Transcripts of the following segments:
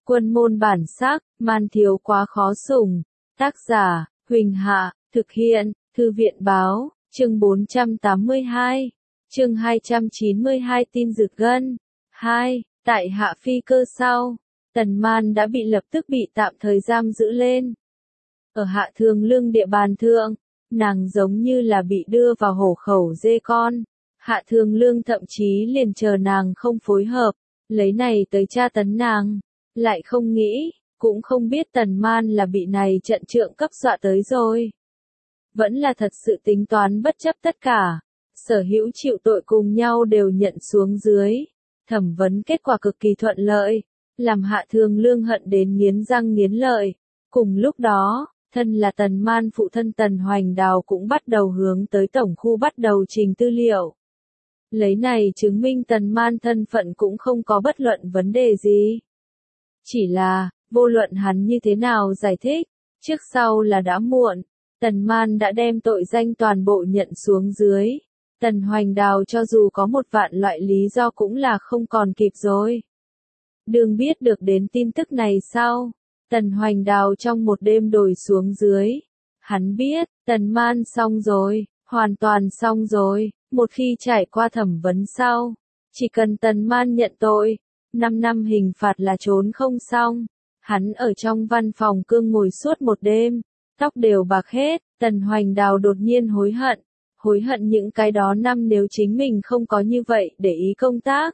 Quân môn bản sắc, man thiếu quá khó sủng. Tác giả, Huỳnh Hạ, thực hiện, Thư viện báo, chương 482, chương 292 tin rực gân. 2. Tại Hạ Phi Cơ sau, Tần Man đã bị lập tức bị tạm thời giam giữ lên. Ở Hạ Thường Lương địa bàn thượng, nàng giống như là bị đưa vào hổ khẩu dê con. Hạ Thường Lương thậm chí liền chờ nàng không phối hợp, lấy này tới tra tấn nàng. Lại không nghĩ, cũng không biết Tần Man là bị này trận trượng cấp dọa tới rồi. Vẫn là thật sự tính toán bất chấp tất cả, sở hữu chịu tội cùng nhau đều nhận xuống dưới. Thẩm vấn kết quả cực kỳ thuận lợi, làm Hạ Thường Lương hận đến nghiến răng nghiến lợi. Cùng lúc đó, thân là Tần Man phụ thân Tần Hoành Đào cũng bắt đầu hướng tới tổng khu bắt đầu trình tư liệu. Lấy này chứng minh Tần Man thân phận cũng không có bất luận vấn đề gì. Chỉ là, vô luận hắn như thế nào giải thích, trước sau là đã muộn. Tần Man đã đem tội danh toàn bộ nhận xuống dưới. Tần Hoành Đào cho dù có một vạn loại lý do cũng là không còn kịp rồi. Đương biết được đến tin tức này sau, Tần Hoành Đào trong một đêm đổi xuống dưới. Hắn biết, Tần Man xong rồi, hoàn toàn xong rồi. Một khi trải qua thẩm vấn sau, chỉ cần Tần Man nhận tội, 5 năm hình phạt là trốn không xong. Hắn ở trong văn phòng cương ngồi suốt một đêm, tóc đều bạc hết. Tần Hoành Đào đột nhiên hối hận những cái đó năm nếu chính mình không có như vậy để ý công tác.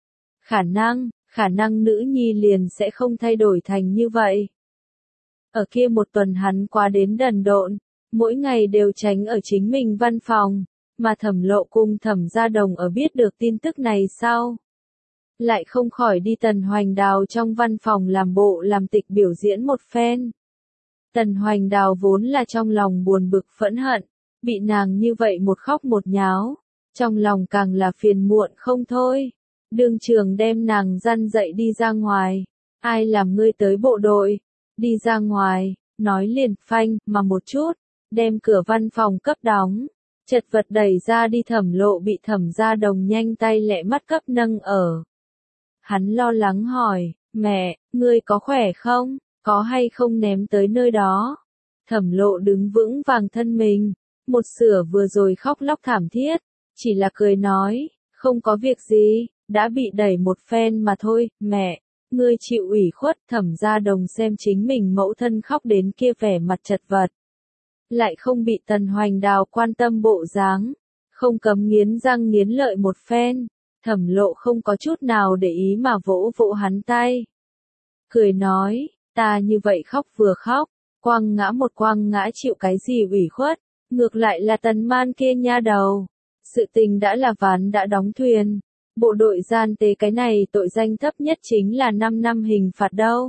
Khả năng nữ nhi liền sẽ không thay đổi thành như vậy. Ở kia một tuần hắn qua đến đần độn, mỗi ngày đều tránh ở chính mình văn phòng, mà Thẩm Lộ cùng Thẩm Gia Đồng ở biết được tin tức này sau. Lại không khỏi đi Tần Hoành Đào trong văn phòng làm bộ làm tịch biểu diễn một phen. Tần Hoành Đào vốn là trong lòng buồn bực phẫn hận, bị nàng như vậy một khóc một nháo, trong lòng càng là phiền muộn không thôi. Đương trường đem nàng dăn dậy đi ra ngoài. Ai làm ngươi tới bộ đội? Đi ra ngoài, nói liền phanh mà một chút, đem cửa văn phòng cấp đóng. Chật vật đẩy ra đi. Thẩm Lộ bị Thẩm Gia Đồng nhanh tay lẹ mắt cấp nâng ở. Hắn lo lắng hỏi, mẹ, ngươi có khỏe không? Có hay không ném tới nơi đó? Thẩm Lộ đứng vững vàng thân mình, một sửa vừa rồi khóc lóc thảm thiết, chỉ là cười nói, không có việc gì, đã bị đẩy một phen mà thôi. Mẹ, ngươi chịu ủy khuất. Thẩm Gia Đồng xem chính mình mẫu thân khóc đến kia vẻ mặt chật vật, lại không bị Tần Hoành Đào quan tâm bộ dáng, không cấm nghiến răng nghiến lợi một phen. Thẩm Lộ không có chút nào để ý mà vỗ vỗ hắn tay, cười nói, ta như vậy khóc vừa khóc, quăng ngã chịu cái gì ủy khuất, ngược lại là Tần Man kia nha đầu. Sự tình đã là ván đã đóng thuyền, bộ đội gian tế cái này tội danh thấp nhất chính là 5 năm hình phạt đâu.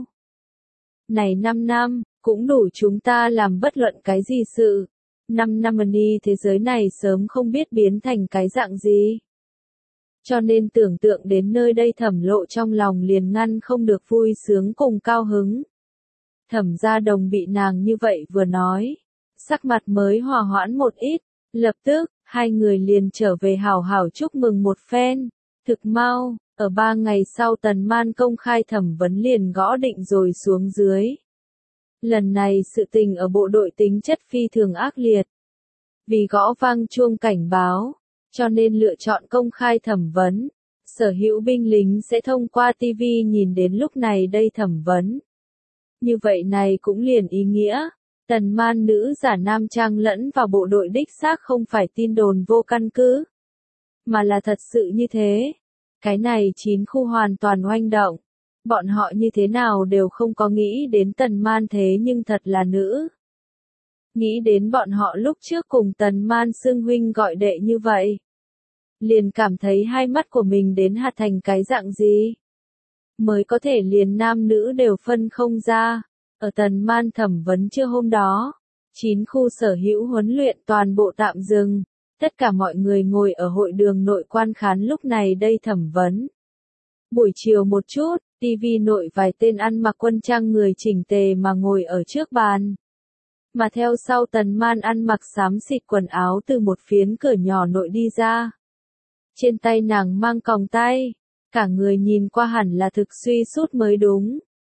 Này 5 năm, cũng đủ chúng ta làm bất luận cái gì sự. 5 năm đi thế giới này sớm không biết biến thành cái dạng gì. Cho nên tưởng tượng đến nơi đây Thẩm Lộ trong lòng liền ngăn không được vui sướng cùng cao hứng. Thẩm Gia Đồng bị nàng như vậy vừa nói, sắc mặt mới hòa hoãn một ít, lập tức, hai người liền trở về hảo hảo chúc mừng một phen. Thực mau, ở 3 ngày sau Tần Man công khai thẩm vấn liền gõ định rồi xuống dưới. Lần này sự tình ở bộ đội tính chất phi thường ác liệt. Vì gõ vang chuông cảnh báo, cho nên lựa chọn công khai thẩm vấn. Sở hữu binh lính sẽ thông qua TV nhìn đến lúc này đây thẩm vấn. Như vậy này cũng liền ý nghĩa, Tần Man nữ giả nam trang lẫn vào bộ đội đích xác không phải tin đồn vô căn cứ, mà là thật sự như thế. Cái này 9 khu hoàn toàn oanh động. Bọn họ như thế nào đều không có nghĩ đến Tần Man thế nhưng thật là nữ. Nghĩ đến bọn họ lúc trước cùng Tần Man xưng huynh gọi đệ như vậy, liền cảm thấy hai mắt của mình đến hạt thành cái dạng gì. Mới có thể liền nam nữ đều phân không ra. Ở Tần Man thẩm vấn trưa hôm đó, 9 khu sở hữu huấn luyện toàn bộ tạm dừng. Tất cả mọi người ngồi ở hội đường nội quan khán lúc này đây thẩm vấn. Buổi chiều một chút, TV nội vài tên ăn mặc quân trang người chỉnh tề mà ngồi ở trước bàn. Mà theo sau Tần Man ăn mặc xám xịt quần áo từ một phiến cửa nhỏ nội đi ra. Trên tay nàng mang còng tay, cả người nhìn qua hẳn là thực suy sút mới đúng.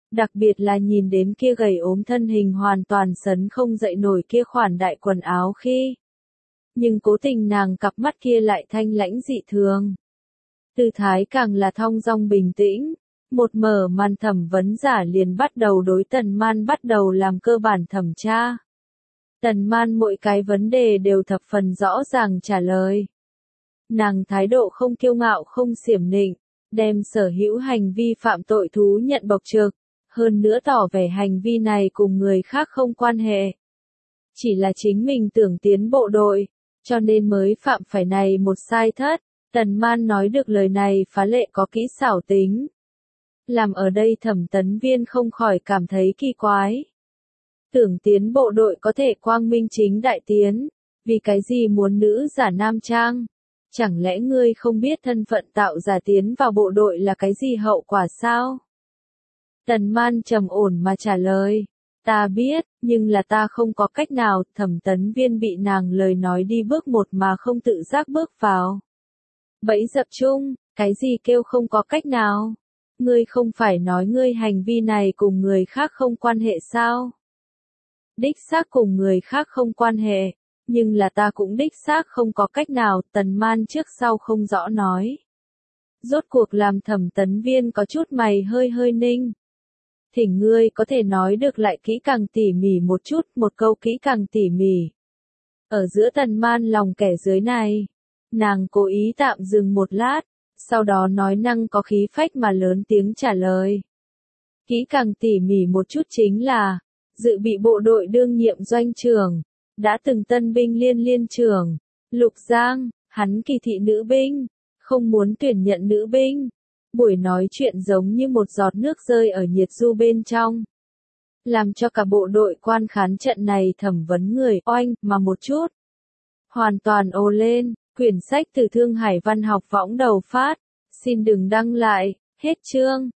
Đặc biệt là nhìn đến kia gầy ốm thân hình hoàn toàn sấn không dậy nổi kia khoản đại quần áo khi. Nhưng cố tình nàng cặp mắt kia lại thanh lãnh dị thường. Tư thái càng là thong dong bình tĩnh. Một mở màn thẩm vấn giả liền bắt đầu đối Tần Man bắt đầu làm cơ bản thẩm tra. Tần Man mỗi cái vấn đề đều thập phần rõ ràng trả lời. Nàng thái độ không kiêu ngạo không xiểm nịnh, đem sở hữu hành vi phạm tội thú nhận bộc trực, hơn nữa tỏ vẻ hành vi này cùng người khác không quan hệ. Chỉ là chính mình tưởng tiến bộ đội, cho nên mới phạm phải này một sai thất. Tần Man nói được lời này phá lệ có kỹ xảo tính. Làm ở đây thẩm tấn viên không khỏi cảm thấy kỳ quái. Tưởng tiến bộ đội có thể quang minh chính đại tiến, vì cái gì muốn nữ giả nam trang? Chẳng lẽ ngươi không biết thân phận tạo giả tiến vào bộ đội là cái gì hậu quả sao? Tần Man trầm ổn mà trả lời. Ta biết, nhưng là ta không có cách nào. Thẩm tấn viên bị nàng lời nói đi bước một mà không tự giác bước vào. Bẫy dập chung, cái gì kêu không có cách nào? Ngươi không phải nói ngươi hành vi này cùng người khác không quan hệ sao? Đích xác cùng người khác không quan hệ, nhưng là ta cũng đích xác không có cách nào. Tần Man trước sau không rõ nói. Rốt cuộc làm thẩm tấn viên có chút mày hơi ninh. Thỉnh ngươi có thể nói được lại kỹ càng tỉ mỉ một chút, một câu kỹ càng tỉ mỉ. Ở giữa Tần Man lòng kẻ dưới này, nàng cố ý tạm dừng một lát, sau đó nói năng có khí phách mà lớn tiếng trả lời. Kỹ càng tỉ mỉ một chút chính là, dự bị bộ đội đương nhiệm doanh trưởng, đã từng tân binh liên trưởng, Lục Giang, hắn kỳ thị nữ binh, không muốn tuyển nhận nữ binh. Buổi nói chuyện giống như một giọt nước rơi ở nhiệt du bên trong. Làm cho cả bộ đội quan khán trận này thẩm vấn người oanh mà một chút. Hoàn toàn ồ lên, quyển sách từ Thương Hải Văn học võng đầu phát. Xin đừng đăng lại, hết chương.